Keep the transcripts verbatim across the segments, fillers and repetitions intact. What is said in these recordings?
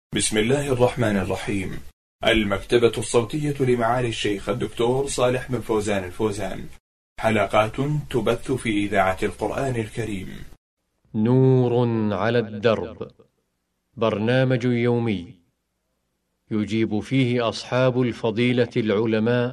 بسم الله الرحمن الرحيم. المكتبة الصوتية لمعالي الشيخ الدكتور صالح بن فوزان الفوزان، حلقات تبث في إذاعة القرآن الكريم. نور على الدرب، برنامج يومي يجيب فيه أصحاب الفضيلة العلماء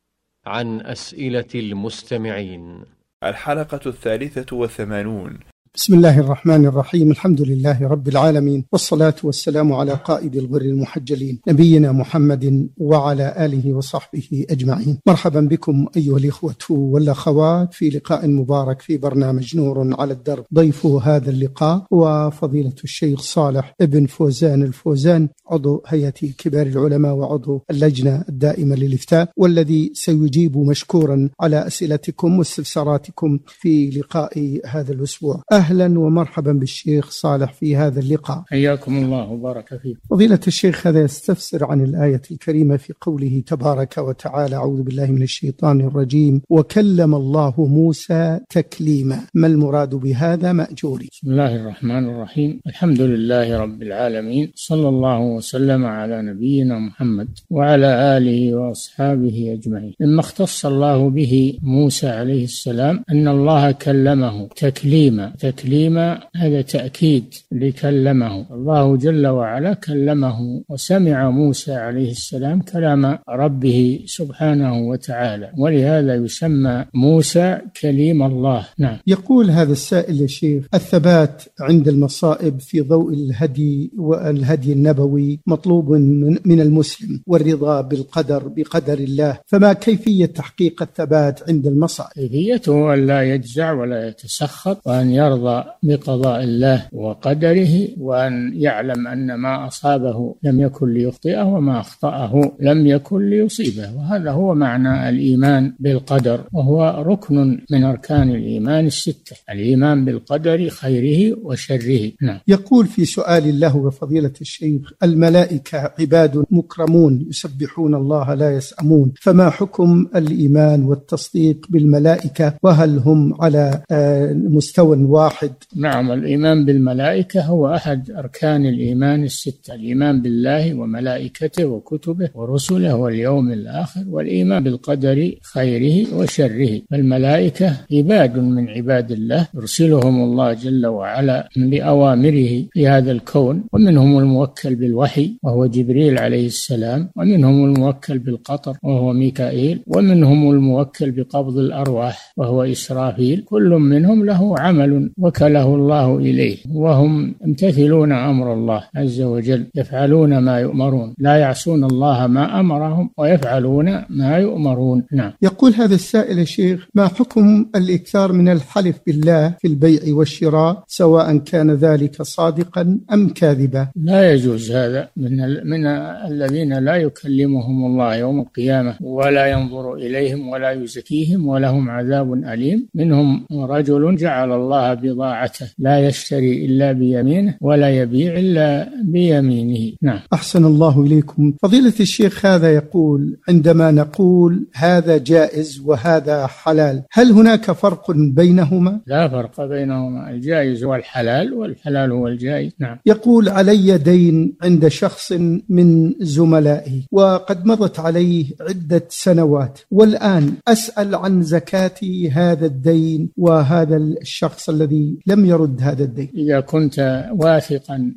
عن أسئلة المستمعين. الحلقة الثالثة والثمانون. بسم الله الرحمن الرحيم. الحمد لله رب العالمين، والصلاة والسلام على قائد الغر المحجلين نبينا محمد وعلى آله وصحبه أجمعين. مرحبا بكم أيها الإخوة والأخوات في لقاء مبارك في برنامج نور على الدرب. ضيف هذا اللقاء هو فضيلة الشيخ صالح بن فوزان الفوزان، عضو هيئة كبار العلماء وعضو اللجنة الدائمة للإفتاء، والذي سيجيب مشكورا على أسئلتكم واستفساراتكم في لقاء هذا الأسبوع. أهلا ومرحبا بالشيخ صالح في هذا اللقاء. حياكم الله وبارك فيكم. فضيلة الشيخ، هذا يستفسر عن الآية الكريمة في قوله تبارك وتعالى: أعوذ بالله من الشيطان الرجيم، وكلم الله موسى تكليما. ما المراد بهذا مأجوري؟ بسم الله الرحمن الرحيم. الحمد لله رب العالمين، صلى الله وسلم على نبينا محمد وعلى آله وأصحابه أجمعين. مما اختص الله به موسى عليه السلام أن الله كلمه تكليما. تكليما هذا تأكيد لكلمه. الله جل وعلا كلمه، وسمع موسى عليه السلام كلام ربه سبحانه وتعالى، ولهذا يسمى موسى كليم الله. نعم. يقول هذا السائل يا شيخ: الثبات عند المصائب في ضوء الهدي والهدي النبوي مطلوب من المسلم، والرضا بالقدر بقدر الله، فما كيفية تحقيق الثبات عند المصائب؟ كيفيته أن لا يجزع ولا يتسخط، وأن يرضى بقضاء الله وقدره، وأن يعلم أن ما أصابه لم يكن ليخطئه، وما أخطأه لم يكن ليصيبه. وهذا هو معنى الإيمان بالقدر، وهو ركن من أركان الإيمان الستة، الإيمان بالقدر خيره وشره. نعم. يقول في سؤال له وفضيلة الشيخ: الملائكة عباد مكرمون يسبحون الله لا يسأمون، فما حكم الإيمان والتصديق بالملائكة، وهل هم على مستوى واحد؟ نعم، الإيمان بالملائكة هو أحد أركان الإيمان الستة، الإيمان بالله وملائكته وكتبه ورسله واليوم الآخر، والإيمان بالقدر خيره وشره. فالملائكة عباد من عباد الله يرسلهم الله جل وعلا بأوامره في هذا الكون، ومنهم الموكل بالوحي وهو جبريل عليه السلام، ومنهم الموكل بالقطر وهو ميكائيل، ومنهم الموكل بقبض الأرواح وهو إسرافيل. كل منهم له عمل وكله الله إليه، وهم يمتثلون أمر الله عز وجل، يفعلون ما يؤمرون، لا يعصون الله ما أمرهم ويفعلون ما يؤمرون. نعم. يقول هذا السائل يا شيخ: ما حكم الإكثار من الحلف بالله في البيع والشراء، سواء كان ذلك صادقا أم كاذبا؟ لا يجوز هذا. من, من الذين لا يكلمهم الله يوم القيامة ولا ينظر إليهم ولا يزكيهم ولهم عذاب أليم. منهم رجل جعل الله بضاعته، لا يشتري إلا بيمينه ولا يبيع إلا بيمينه. نعم. أحسن الله إليكم. فضيلة الشيخ، هذا يقول: عندما نقول هذا جائز وهذا حلال، هل هناك فرق بينهما؟ لا فرق بينهما، الجائز هو الحلال والحلال هو الجائز. نعم. يقول: علي دين عند شخص من زملائي، وقد مضت عليه عدة سنوات، والآن أسأل عن زكاة هذا الدين وهذا الشخص الذي لم يرد هذا الدين. إذا كنت واثقا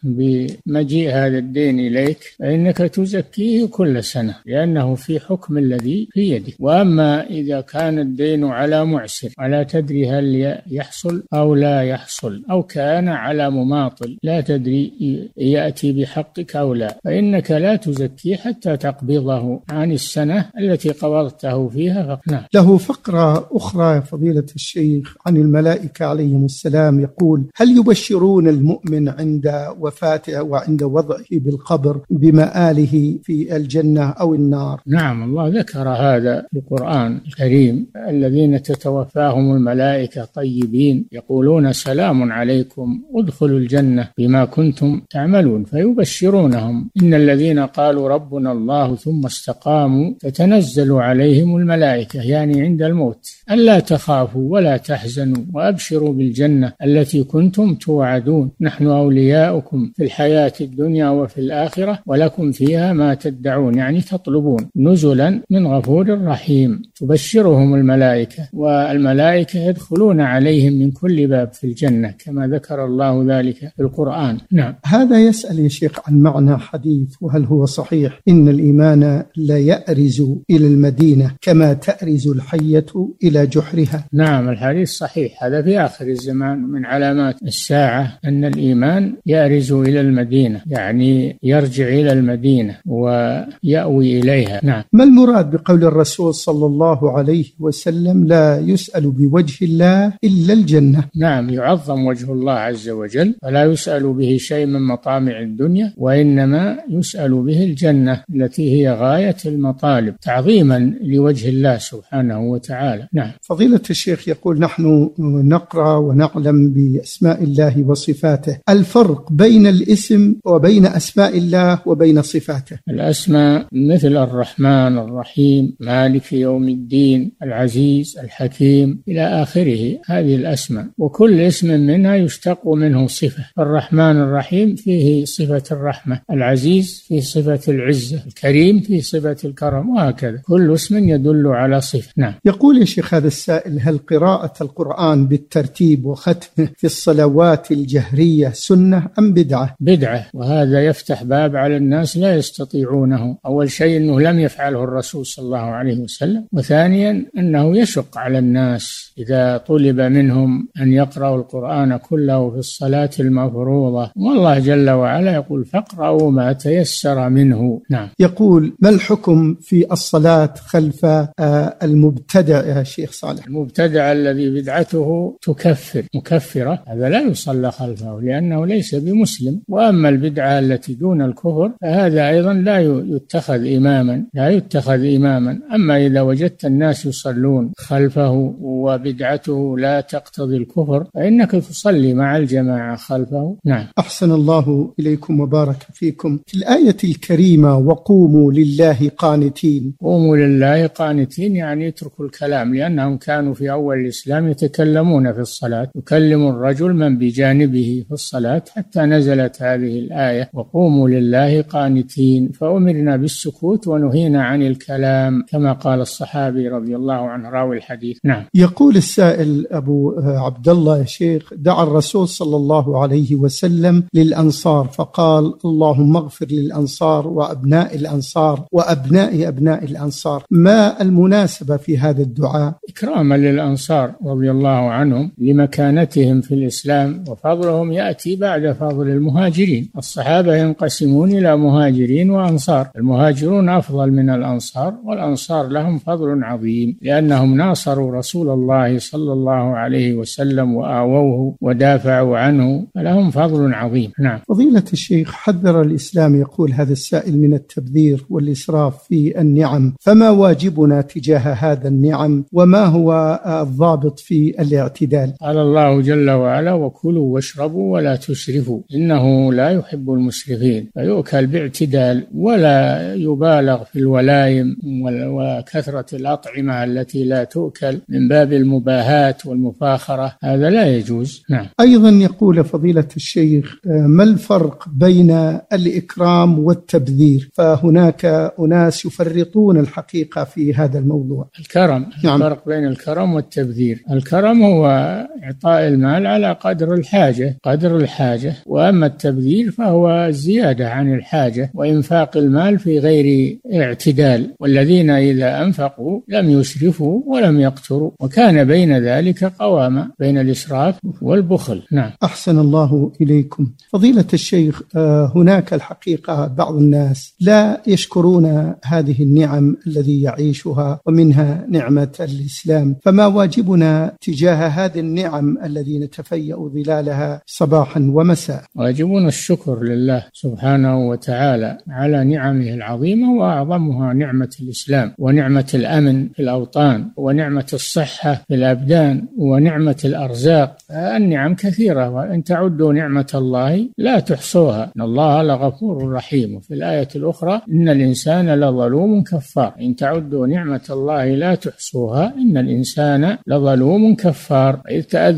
بمجيء هذا الدين إليك فإنك تزكيه كل سنة، لأنه في حكم الذي في يدك. وأما إذا كان الدين على معسر ولا تدري هل يحصل أو لا يحصل، أو كان على مماطل لا تدري يأتي بحقك أو لا، فإنك لا تزكيه حتى تقبضه عن السنة التي قبضته فيها. فقنا. له فقرة أخرى فضيلة الشيخ عن الملائكة عليهم السلام، يقول: هل يبشرون المؤمن عند وفاته وعند وضعه بالقبر بمآله في الجنة أو النار؟ نعم، الله ذكر هذا في القرآن الكريم: الذين تتوفاهم الملائكة طيبين يقولون سلام عليكم ادخلوا الجنة بما كنتم تعملون، فيبشرونهم إن الذين قالوا ربنا الله ثم استقاموا تتنزل عليهم الملائكة، يعني عند الموت، ألا تخافوا ولا تحزنوا وأبشروا بالجنة الجنة التي كنتم توعدون نحن أولياؤكم في الحياة الدنيا وفي الآخرة ولكم فيها ما تدعون، يعني تطلبون، نزلا من غفور رحيم. تبشرهم الملائكة، والملائكة يدخلون عليهم من كل باب في الجنة كما ذكر الله ذلك في القرآن. نعم. هذا يسأل يا شيخ عن معنى حديث، وهل هو صحيح إن الإيمان لا يأرز إلى المدينة كما تأرز الحية إلى جحرها؟ نعم، الحديث صحيح. هذا في آخر الزمان من علامات الساعة أن الإيمان يأرز إلى المدينة، يعني يرجع إلى المدينة ويأوي إليها. نعم. ما المراد بقول الرسول صلى الله عليه وسلم لا يسأل بوجه الله إلا الجنة؟ نعم، يعظم وجه الله عز وجل، فلا يسأل به شيء من مطامع الدنيا، وإنما يسأل به الجنة التي هي غاية المطالب تعظيما لوجه الله سبحانه وتعالى. نعم. فضيلة الشيخ يقول نحن نقرأ ونعلم بأسماء الله وصفاته، الفرق بين الاسم وبين أسماء الله وبين صفاته؟ الأسماء مثل الرحمن الرحيم مالك يوم الدين العزيز الحكيم إلى آخره، هذه الأسماء، وكل اسم منها يشتق منه صفة. الرحمن الرحيم فيه صفة الرحمة، العزيز فيه صفة العزة، الكريم فيه صفة الكرم، وهكذا كل اسم يدل على صفة. نعم. يقول يا شيخ هذا السائل هل قراءة القرآن بالترتيب وختمه في الصلوات الجهرية سنة أم بدعة؟ بدعة، وهذا يفتح باب على الناس لا يستطيعونه. أول شيء أنه لم يفعله الرسول صلى الله عليه وسلم، وثانيا أنه يشق على الناس إذا طلب منهم أن يقرأوا القرآن كله في الصلاة المفروضة، والله جل وعلا يقول فاقرأوا ما تيسر منه. نعم. يقول ما الحكم في الصلاة خلف المبتدع يا شيخ صالح؟ المبتدع الذي بدعته تكفر مكفرة، هذا لا يصلى خلفه لأنه ليس بمسلم. وأما البدعة التي دون الكفر فهذا أيضا لا يتخذ إماما لا يتخذ إماما. أما إذا وجدت الناس يصلون خلفه وبدعته لا تقتضي الكفر فإنك تصلي مع الجماعة خلفه. نعم. أحسن الله إليكم وبارك فيكم. في الآية الكريمة وقوموا لله قانتين، قوموا لله قانتين يعني اتركوا الكلام، لأنهم كانوا في أول الإسلام يتكلمون في الصلاة، يكلم الرجل من بجانبه في الصلاة، حتى نزلت هذه الآية وقوموا لله قانتين، فأمرنا بالسكوت ونهينا عن الكلام كما قال الصحابي رضي الله عنه راوي الحديث. نعم. يقول السائل أبو عبد الله يا شيخ دعا الرسول صلى الله عليه وسلم للأنصار فقال اللهم اغفر للأنصار وأبناء الأنصار وأبناء أبناء الأنصار، ما المناسبة في هذا الدعاء؟ إكراما للأنصار رضي الله عنهم لمكانتهم في الإسلام، وفضلهم يأتي بعد فضل المهاجرين. الصحابة ينقسمون إلى مهاجرين وأنصار، المهاجرون أفضل من الأنصار، والأنصار لهم فضل عظيم لأنهم ناصروا رسول الله صلى الله عليه وسلم وآووه ودافعوا عنه، فلهم فضل عظيم. نعم. فضيلة الشيخ حذر الإسلام يقول هذا السائل من التبذير والإسراف في النعم، فما واجبنا تجاه هذا النعم وما هو الضابط في الاعتدال؟ قال الله جل وعلا وكلوا واشربوا ولا تسرفوا إنه لا يحب المسرفين، فيؤكل باعتدال ولا يبالغ في الولايم وكثرة الأطعمة التي لا تؤكل من باب المباهاة والمفاخرة، هذا لا يجوز. نعم. أيضا يقول فضيلة الشيخ ما الفرق بين الإكرام والتبذير؟ فهناك أناس يفرطون الحقيقة في هذا الموضوع. الكرم. نعم. الفرق بين الكرم والتبذير، الكرم هو إعطاء المال على قدر الحاجة قدر الحاجة وأما التبذير فهو زيادة عن الحاجة وإنفاق المال في غير اعتدال، والذين إذا أنفقوا لم يسرفوا ولم يقتروا، وكان بين ذلك قواما بين الإسراف والبخل. نعم. أحسن الله إليكم. فضيلة الشيخ هناك الحقيقة بعض الناس لا يشكرون هذه النعم الذي يعيشها ومنها نعمة الإسلام، فما واجبنا تجاه هذه النعم الذي نتفيأ ظلالها صباحا ومساء؟ واجبنا الشكر لله سبحانه وتعالى على نعمه العظيمة، وأعظمها نعمة الإسلام ونعمة الأمن في الأوطان ونعمة الصحة في الأبدان ونعمة الأرزاق. النعم كثيرة وإن تعدوا نعمة الله لا تحصوها إن الله لغفور رحيم. وفي الآية الأخرى إن الإنسان لظلوم كفار إن تعدوا نعمة الله لا تحصوها إن الإنسان لظلوم كفار. إذ تأذن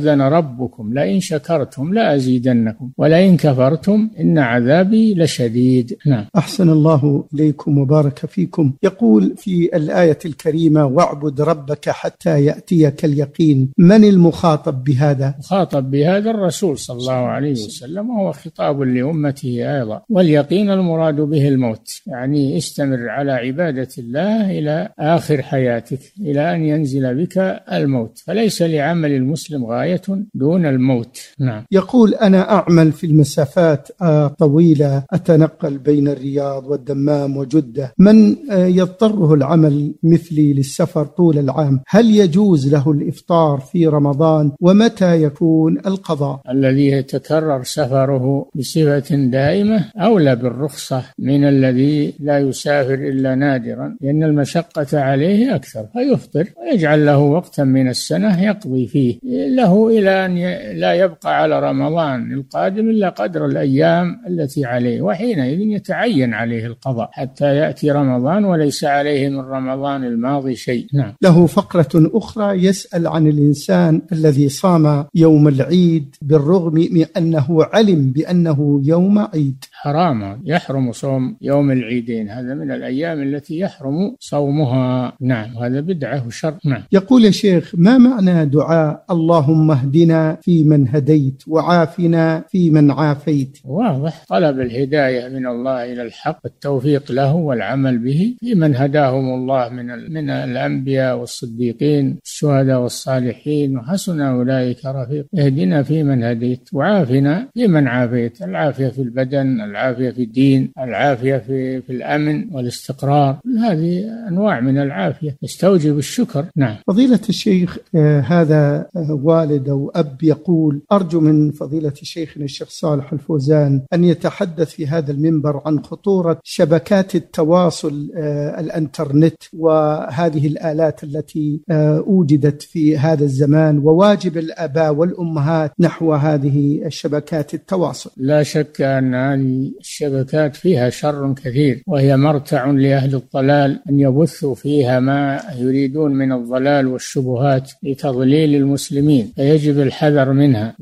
تأذن ربكم لئن شكرتم لأزيدنكم ولئن كفرتم إن عذابي لشديد. نعم. أحسن الله إليكم وبارك فيكم. يقول في الآية الكريمة واعبد ربك حتى يأتيك اليقين، من المخاطب بهذا؟ مخاطب بهذا الرسول صلى الله عليه وسلم، وهو خطاب لأمته أيضا. واليقين المراد به الموت، يعني استمر على عبادة الله إلى آخر حياتك، إلى أن ينزل بك الموت، فليس لعمل المسلم غاية دون الموت. نعم. يقول أنا أعمل في المسافات طويلة، أتنقل بين الرياض والدمام وجدة، من يضطره العمل مثلي للسفر طول العام، هل يجوز له الإفطار في رمضان؟ ومتى يكون القضاء؟ الذي يتكرر سفره بصفة دائمة أولى بالرخصة من الذي لا يسافر إلا نادرا، لأن المشقة عليه أكثر، فيفطر ويجعل له وقتا من السنة يقضي فيه له إلى أن لا يبقى على رمضان القادم إلا قدر الأيام التي عليه، وحينئذ يتعين عليه القضاء حتى يأتي رمضان وليس عليه من رمضان الماضي شيء. نعم. له فقرة أخرى يسأل عن الإنسان الذي صام يوم العيد بالرغم من أنه علم بأنه يوم عيد. حرام، يحرم صوم يوم العيدين، هذا من الأيام التي يحرم صومها. نعم، هذا بدعة وشر. نعم. يقول يا شيخ ما معنى دعاء اللهم اهدنا في من هديت وعافنا في من عافيت؟ واضح، طلب الهداية من الله إلى الحق، التوفيق له والعمل به، في من هداهم الله من من الأنبياء والصديقين الشهداء والصالحين وحسن أولئك رفيق. اهدنا في من هديت وعافنا في من عافيت، العافية في البدن، العافية في الدين، العافية في, في الأمن والاستقرار، هذه أنواع من العافية يستوجب الشكر. نعم. فضيلة الشيخ آه هذا آه والد أو أب يقول أرجو من فضيلة شيخنا الشيخ صالح الفوزان أن يتحدث في هذا المنبر عن خطورة شبكات التواصل آه الانترنت وهذه الآلات التي آه أوجدت في هذا الزمان، وواجب الآباء والأمهات نحو هذه الشبكات التواصل. لا شك أن هذه الشبكات فيها شر كثير، وهي مرتع لأهل الضلال أن يبثوا فيها ما يريدون من الضلال والشبهات لتضليل المسلمين، فيجب الحذر منها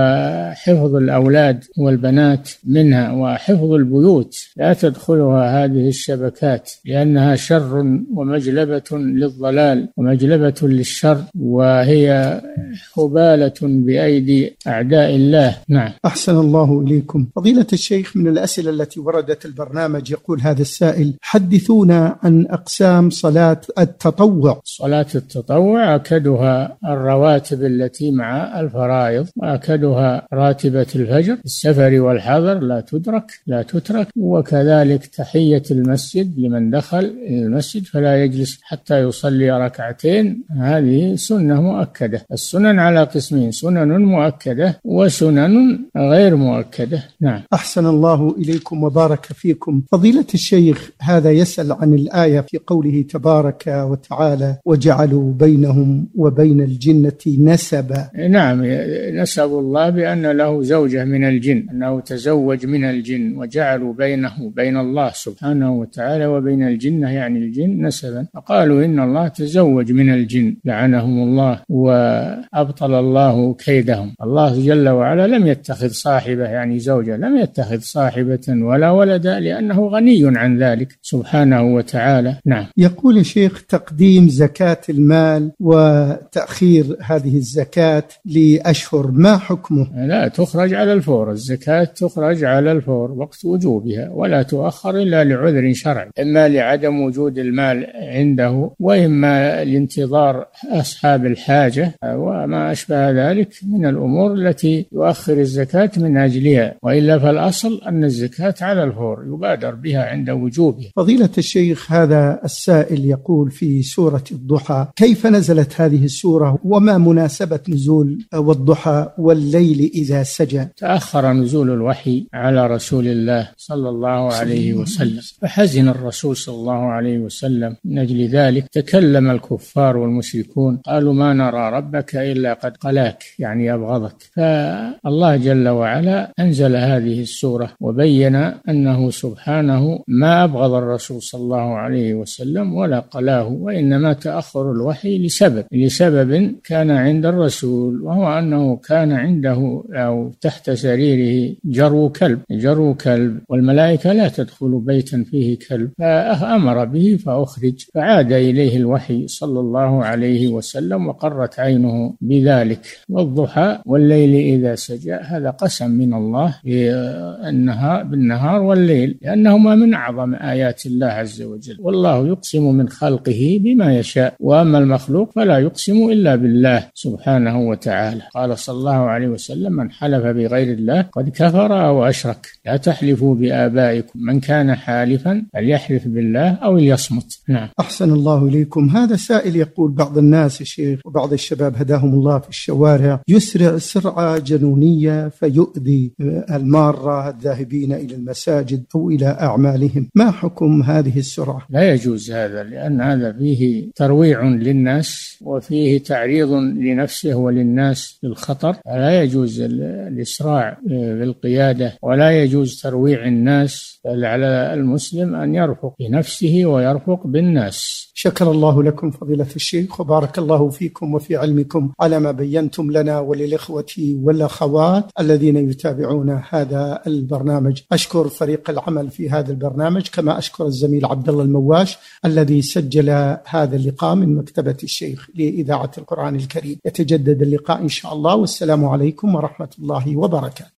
وحفظ الأولاد والبنات منها وحفظ البيوت، لا تدخلها هذه الشبكات لأنها شر ومجلبة للضلال ومجلبة للشر، وهي خبالة بأيدي أعداء الله. نعم. أحسن الله إليكم. فضيلة الشيخ من الأسئلة التي وردت البرنامج يقول هذا السائل حدثونا عن أقسام صلاة التطوع. صلاة التطوع أكدها الرواتب التي مع الفرائض، وأكدها راتبة الفجر، السفر والحضر لا تدرك لا تترك، وكذلك تحية المسجد لمن دخل المسجد فلا يجلس حتى يصلي ركعتين، هذه سنة مؤكدة. السنن على قسمين، سنن مؤكدة وسنن غير مؤكدة. نعم. أحسن الله إليكم وبارك فيكم. فضيلة الشيخ هذا يسأل عن الآية في قوله تبارك وتعالى وجعلوا بينهم وبين الجنة نسبا. نعم، نسب الله بأن له زوجة من الجن، أنه تزوج من الجن، وجعلوا بينه بين الله سبحانه وتعالى وبين الجنة يعني الجن نسبا، فقالوا إن الله تزوج من الجن لعنهم الله وأبطل الله كيدهم. الله جل وعلا لم يتخذ صاحبة يعني زوجة، لم يتخذ صاحبة ولا ولدا لأنه غني عن ذلك سبحانه وتعالى. نعم. يقول الشيخ تقديم زكاة المال وتأخير هذه الزكاة لأشهر ما حكمه؟ لا، تخرج على الفور، الزكاة تخرج على الفور وقت وجوبها، ولا تؤخر إلا لعذر شرعي، إما لعدم وجود المال عنده، وإما لانتظار أصحاب الحاجة وما أشبه ذلك من الأمور التي يؤخر الزكاة من أجلها، وإلا فالأصل أن الزكاة على الفور يبادر بها عند وجوبها. فضيلة الشيخ هذا السائل يقول في سورة الضحى كيف نزلت هذه السورة وما مناسبة نزول والضحى والليل إذا سجى؟ تأخر نزول الوحي على رسول الله صلى الله عليه وسلم، فحزن الرسول صلى الله عليه وسلم من أجل ذلك، تكلم الكفار والمشركون قالوا ما نرى ربك إلا قد قلاك يعني أبغضك، فالله جل وعلا أنزل هذه السورة وبين أنه سبحانه ما أبغض الرسول صلى الله عليه وسلم ولا قلاه، وإنما تأخر الوحي لسبب لسبب كان عند الرسول، وهو أنه كان عنده أو تحت سريره جرو كلب جرو كلب والملائكة لا تدخل بيتا فيه كلب، فأمر به فأخرج، فعاد إليه الوحي صلى الله عليه وسلم وقرت عينه بذلك. والضحى والليل إذا سجى، هذا قسم من الله بالنهار, بالنهار والليل، لأنهما من أعظم آيات الله عز وجل، والله يقسم من خلقه بما يشاء، وأما المخلوق فلا يقسم إلا بالله سبحانه وتعالى. قال صلى الله عليه وسلم: من حلف بغير الله قد كفر أو أشرك، لا تحلفوا بآبائكم، من كان حالفا فليحلف بالله أو ليصمت. نعم. أحسن الله إليكم. هذا سائل يقول: بعض الناس يا شيخ وبعض الشباب هداهم الله في الشوارع يسرع سرعة جنونية فيؤذي المارة الذاهبين إلى المساجد أو إلى أعمالهم، ما حكم هذه السرعة؟ لا يجوز هذا، لأن هذا فيه ترويع للناس وفيه تعريض لنفسه وللناس للخطر، فلا يجوز الإسراع بالقيادة ولا يجوز ترويع الناس، بل على المسلم أن يرفق بنفسه ويرفق بالناس. شكر الله لكم فضيلة الشيخ، وبارك الله فيكم وفي علمكم على ما بينتم لنا وللإخوة والأخوات الذين يتابعون هذا البرنامج. أشكر فريق العمل في هذا البرنامج، كما أشكر الزميل عبد الله المواش الذي سجل هذا اللقاء من مكتبة الشيخ لإذاعة القرآن الكريم. يتجدد اللقاء إن شاء الله، والسلام عليكم ورحمة الله وبركاته.